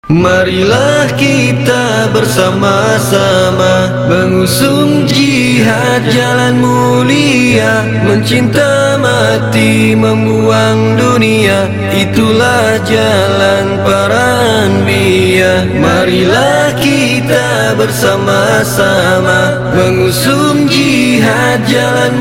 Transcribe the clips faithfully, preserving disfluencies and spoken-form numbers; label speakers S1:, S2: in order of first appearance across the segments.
S1: Marilah kita bersama-sama mengusung jihad jalan mulia, mencinta mati membuang dunia, itulah jalan para anbiya. Marilah kita bersama-sama mengusung jihad jalan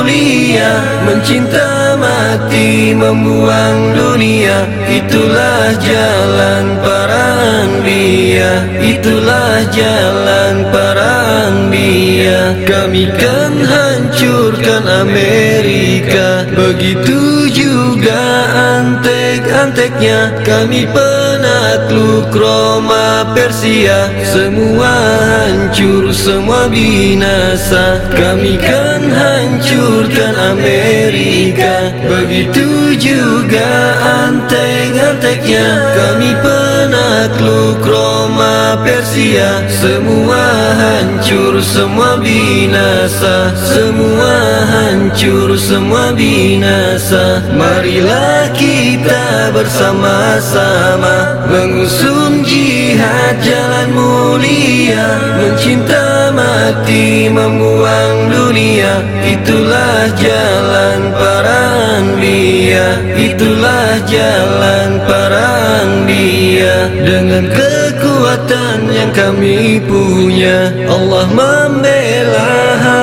S1: mulia, mencinta mati membuang dunia, itulah jalan para anbiya, itulah jalan para anbiya. Kami kan hancurkan Amerika, begitu juga antek-anteknya. Kami penakluk Roma Persia, semua hancur, semua binasa. Kami kan hancurkan Amerika, begitu juga antek-anteknya. Kami penakluk Roma Persia, semua hancur, semua binasa. Semua hancur, semua binasa. Marilah kita bersama-sama mengusung jihad jalan mulia, mencinta mati membuang dunia, itulah jalan para anbiya, itulah jalan para anbiya. Dengan kekuatan yang kami punya, Allah membela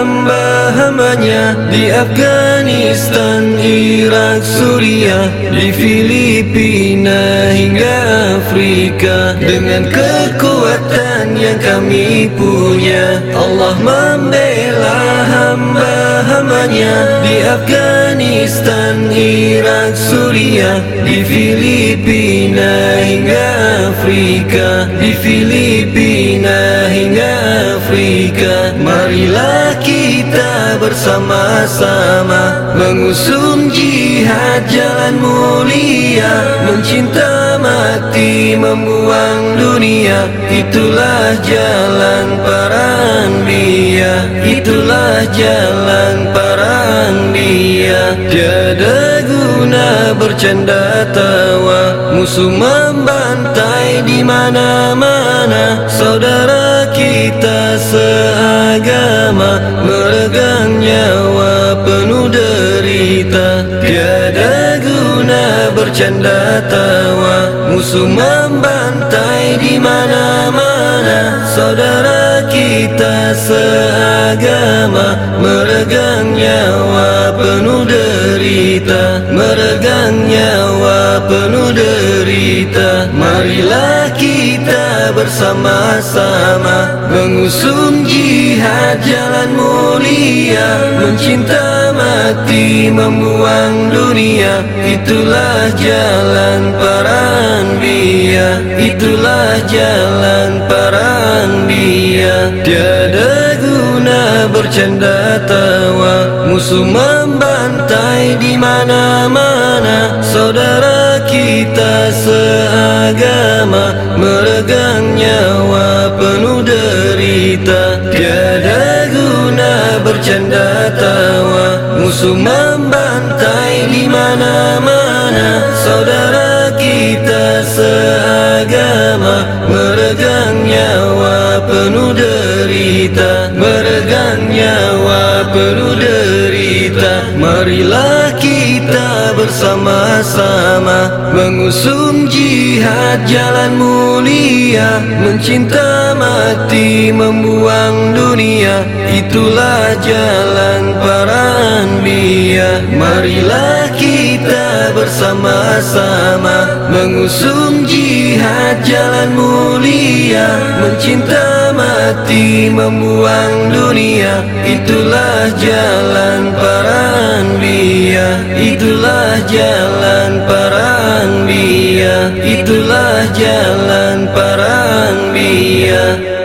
S1: hamba-hambanya di Afghanistan, Irak, Suriah, di Filipina hingga Afrika. Dengan kekuatan yang kami punya, Allah membela hamba-hambanya di Afghanistan, Irak, Suriah, di Filipina hingga Afrika, di Filipina hingga Afrika. Marilah kita bersama-sama mengusung jihad jalan mulia, mencinta mati membuang dunia, itulah jalan para anbiya, itulah jalan para anbiya. Tiada guna bercanda tawa, musuh membantai di mana-mana. Saudara kita seagama meregang nyawa penuh derita. Tiada guna bercanda tawa, musuh membantai di mana-mana. Saudara kita seagama meregang nyawa penuh derita, meregang nyawa penuh derita. Marilah kita bersama-sama mengusung jihad jalan mulia, mencinta mati membuang dunia, itulah jalan para anbiya, itulah jalan para anbiya. Tiada guna bercanda tawa, musuh membantai di mana-mana. Saudara kita seagama meregang nyawa penuh derita. Tiada guna bercanda tawa, musuh membantai di mana-mana. Saudara kita seagama meregang nyawa penuh derita, meregang nyawa penuh derita. Marilah kita bersama-sama mengusung jihad jalan mulia, mencinta mati membuang dunia, itulah jalan para anbiya. Marilah kita bersama-sama mengusung jihad jalan mulia, mencinta mati membuang dunia, itulah jalan para anbiya, itulah jalan para anbiya, itulah jalan para anbiya.